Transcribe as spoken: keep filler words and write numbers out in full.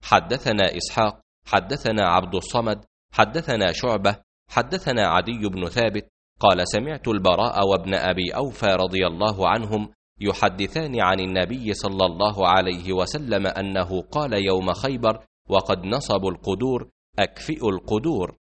حدثنا إسحاق حدثنا عبد الصمد حدثنا شعبة حدثنا عدي بن ثابت قال سمعت البراء وابن أبي أوفى رضي الله عنهم يحدثان عن النبي صلى الله عليه وسلم أنه قال يوم خيبر وقد نصبوا القدور: أكفئوا القدور.